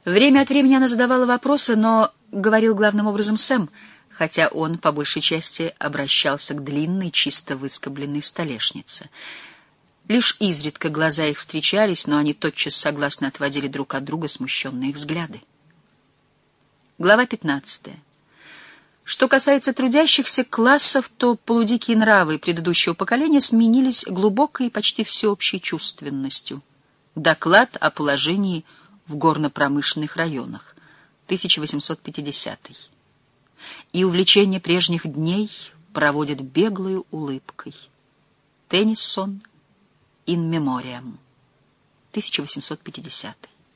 Время от времени она задавала вопросы, но говорил главным образом Сэм, хотя он, по большей части, обращался к длинной, чисто выскобленной столешнице. Лишь изредка глаза их встречались, но они тотчас согласно отводили друг от друга смущенные взгляды. Глава 15. Что касается трудящихся классов, то полудикие нравы предыдущего поколения сменились глубокой и почти всеобщей чувственностью. Доклад о положении в горно-промышленных районах, 1850. И увлечение прежних дней проводит беглой улыбкой. Теннисон, «In Memoriam», 1850.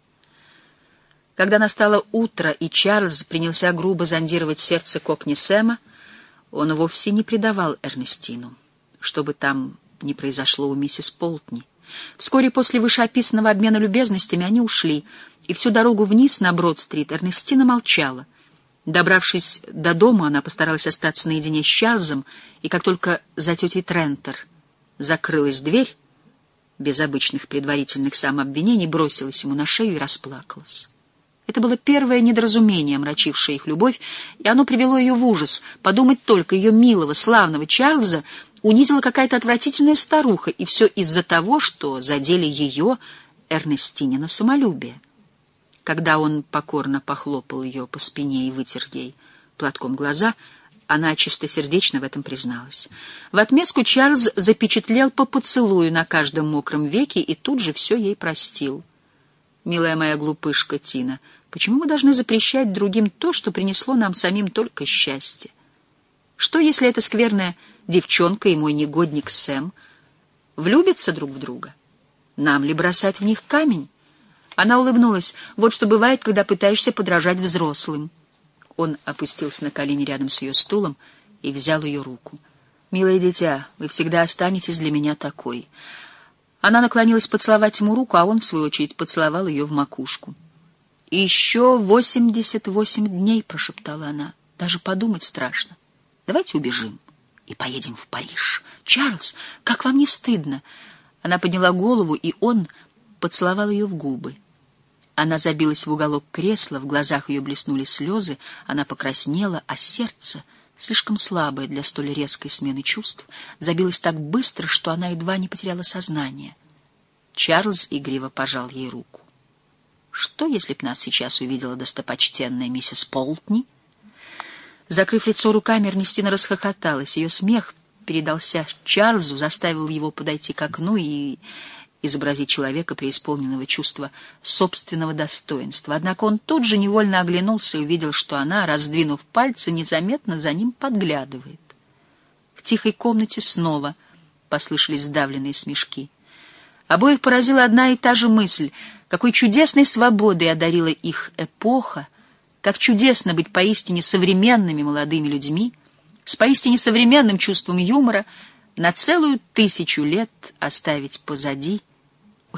Когда настало утро, и Чарльз принялся грубо зондировать сердце Кокни Сэма, он вовсе не предавал Эрнестину, что бы там ни произошло у миссис Полтни. Вскоре после вышеописанного обмена любезностями они ушли, и всю дорогу вниз на Брод-стрит Эрнестина молчала. Добравшись до дома, она постаралась остаться наедине с Чарльзом, и как только за тетей Трентер закрылась дверь, без обычных предварительных самообвинений бросилась ему на шею и расплакалась. Это было первое недоразумение, омрачившее их любовь, и оно привело ее в ужас. Подумать только, ее милого, славного Чарльза унизила какая-то отвратительная старуха, и все из-за того, что задели ее, Эрнестинина, самолюбие. Когда он покорно похлопал ее по спине и вытер ей платком глаза, она чистосердечно в этом призналась. В отместку Чарльз запечатлел по поцелую на каждом мокром веке и тут же все ей простил. «Милая моя глупышка Тина, почему мы должны запрещать другим то, что принесло нам самим только счастье? Что, если эта скверная девчонка и мой негодник Сэм влюбятся друг в друга? Нам ли бросать в них камень?» Она улыбнулась. «Вот что бывает, когда пытаешься подражать взрослым». Он опустился на колени рядом с ее стулом и взял ее руку. «Милое дитя, вы всегда останетесь для меня такой». Она наклонилась поцеловать ему руку, а он, в свою очередь, поцеловал ее в макушку. «И еще 88 дней», — прошептала она. «Даже подумать страшно. Давайте убежим и поедем в Париж. Чарльз, как вам не стыдно?» Она подняла голову, и он поцеловал ее в губы. Она забилась в уголок кресла, в глазах ее блеснули слезы, она покраснела, а сердце, слишком слабое для столь резкой смены чувств, забилось так быстро, что она едва не потеряла сознание. Чарльз игриво пожал ей руку. «Что, если б нас сейчас увидела достопочтенная миссис Полтни?» Закрыв лицо руками, Эрнестина расхохоталась. Ее смех передался Чарльзу, заставил его подойти к окну и изобразить человека, преисполненного чувства собственного достоинства. Однако он тут же невольно оглянулся и увидел, что она, раздвинув пальцы, незаметно за ним подглядывает. В тихой комнате снова послышались сдавленные смешки. Обоих поразила одна и та же мысль, какой чудесной свободой одарила их эпоха, как чудесно быть поистине современными молодыми людьми, с поистине современным чувством юмора, на целую 1000 лет оставить позади. О,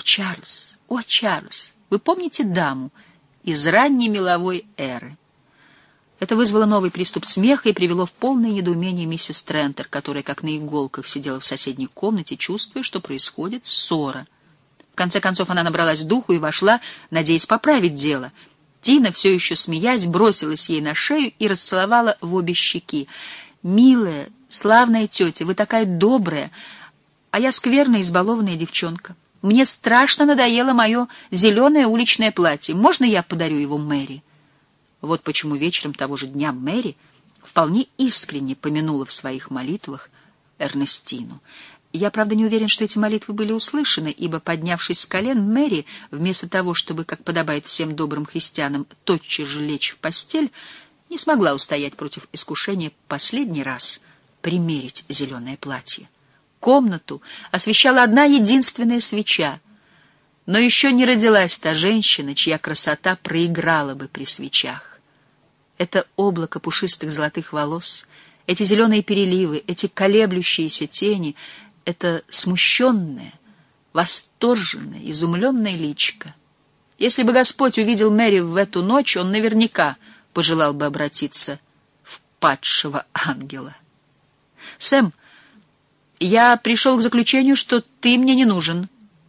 Чарльз, вы помните даму из ранней меловой эры? Это вызвало новый приступ смеха и привело в полное недоумение миссис Трентер, которая, как на иголках, сидела в соседней комнате, чувствуя, что происходит ссора. В конце концов она набралась духу и вошла, надеясь поправить дело. Тина, все еще смеясь, бросилась ей на шею и расцеловала в обе щеки. «Милая, славная тетя, вы такая добрая, а я скверная, избалованная девчонка. Мне страшно надоело мое зеленое уличное платье. Можно я подарю его Мэри?» Вот почему вечером того же дня Мэри вполне искренне помянула в своих молитвах Эрнестину. Я, правда, не уверен, что эти молитвы были услышаны, ибо, поднявшись с колен, Мэри, вместо того, чтобы, как подобает всем добрым христианам, тотчас же лечь в постель, не смогла устоять против искушения последний раз примерить зеленое платье. Комнату освещала одна единственная свеча, но еще не родилась та женщина, чья красота проиграла бы при свечах. Это облако пушистых золотых волос, эти зеленые переливы, эти колеблющиеся тени, это смущенное, восторженное, изумленное личико. Если бы Господь увидел Мэри в эту ночь, он наверняка пожелал бы обратиться в падшего ангела. «Сэм, я пришел к заключению, что ты мне не нужен».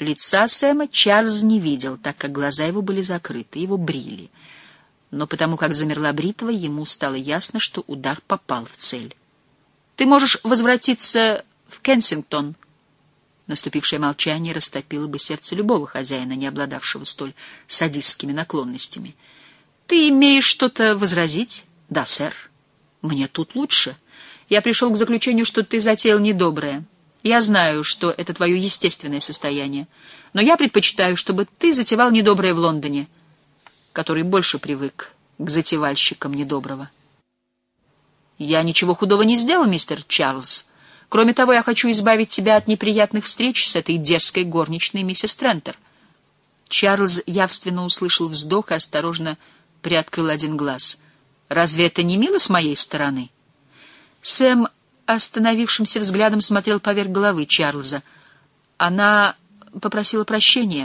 Лица Сэма Чарльз не видел, так как глаза его были закрыты, его брили. Но потому как замерла бритва, ему стало ясно, что удар попал в цель. «Ты можешь возвратиться в Кенсингтон». Наступившее молчание растопило бы сердце любого хозяина, не обладавшего столь садистскими наклонностями. «Ты имеешь что-то возразить?» «Да, сэр. Мне тут лучше. Я пришел к заключению, что ты затеял недоброе. Я знаю, что это твое естественное состояние, но я предпочитаю, чтобы ты затевал недоброе в Лондоне, который больше привык к затевальщикам недоброго». «Я ничего худого не сделал, мистер Чарльз. Кроме того, я хочу избавить тебя от неприятных встреч с этой дерзкой горничной миссис Трентер». Чарльз явственно услышал вздох и осторожно приоткрыл один глаз. «Разве это не мило с моей стороны?» Сэм остановившимся взглядом смотрел поверх головы Чарльза. «Она попросила прощения.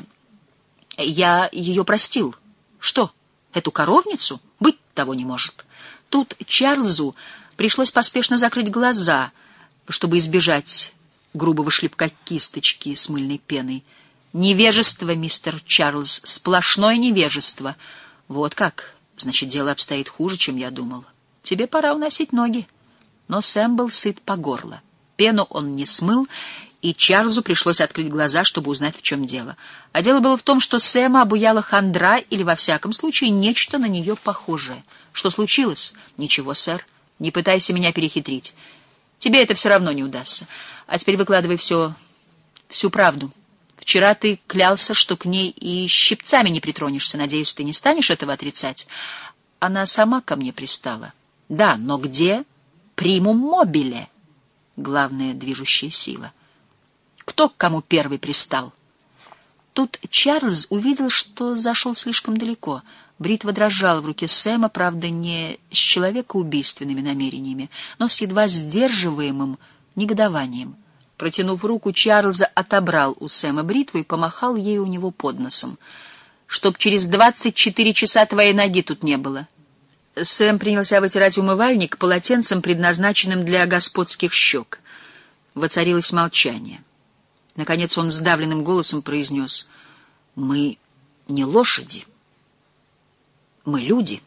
Я ее простил. Что, эту коровницу? Быть того не может». Тут Чарльзу пришлось поспешно закрыть глаза, чтобы избежать грубого шлепка кисточки с мыльной пеной. «Невежество, мистер Чарльз, сплошное невежество. Вот как? Значит, дело обстоит хуже, чем я думал. Тебе пора уносить ноги». Но Сэм был сыт по горло. Пену он не смыл, и Чарльзу пришлось открыть глаза, чтобы узнать, в чем дело. А дело было в том, что Сэма обуяла хандра или, во всяком случае, нечто на нее похожее. «Что случилось?» «Ничего, сэр. Не пытайся меня перехитрить. Тебе это все равно не удастся. А теперь выкладывай всю правду. Вчера ты клялся, что к ней и щипцами не притронешься. Надеюсь, ты не станешь этого отрицать. Она сама ко мне пристала». «Да, но где примум мобиле?» Главная движущая сила. «Кто к кому первый пристал?» Тут Чарльз увидел, что зашел слишком далеко. Бритва дрожала в руке Сэма, правда, не с человекоубийственными намерениями, но с едва сдерживаемым негодованием. Протянув руку, Чарльза отобрал у Сэма бритву и помахал ей у него под носом. «Чтоб через 24 часа твоей ноги тут не было». Сэм принялся вытирать умывальник полотенцем, предназначенным для господских щек. Воцарилось молчание. Наконец он сдавленным голосом произнес: «Мы не лошади. Мы люди».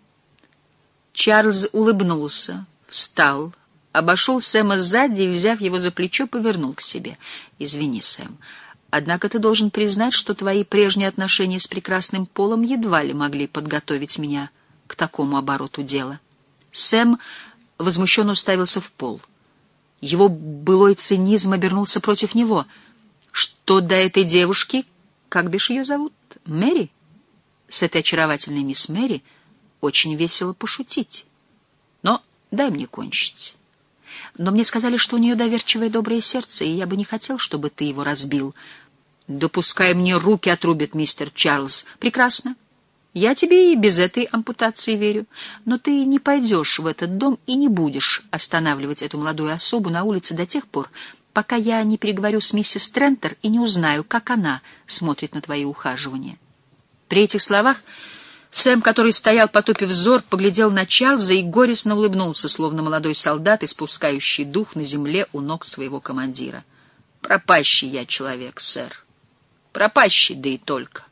Чарльз улыбнулся, встал, обошел Сэма сзади и, взяв его за плечо, повернул к себе. «Извини, Сэм, однако ты должен признать, что твои прежние отношения с прекрасным полом едва ли могли подготовить меня к такому обороту дела». Сэм возмущенно уставился в пол. Его былой цинизм обернулся против него. «Что до этой девушки, как бишь ее зовут, Мэри? С этой очаровательной мисс Мэри очень весело пошутить. Но дай мне кончить. Но мне сказали, что у нее доверчивое доброе сердце, и я бы не хотел, чтобы ты его разбил. Да пускай мне руки отрубят, мистер Чарльз. Прекрасно. Я тебе и без этой ампутации верю. Но ты не пойдешь в этот дом и не будешь останавливать эту молодую особу на улице до тех пор, пока я не переговорю с миссис Трентер и не узнаю, как она смотрит на твои ухаживания». При этих словах Сэм, который стоял, потупив взор, поглядел на Чарльза и горестно улыбнулся, словно молодой солдат, испускающий дух на земле у ног своего командира. «Пропащий я человек, сэр. Пропащий, да и только.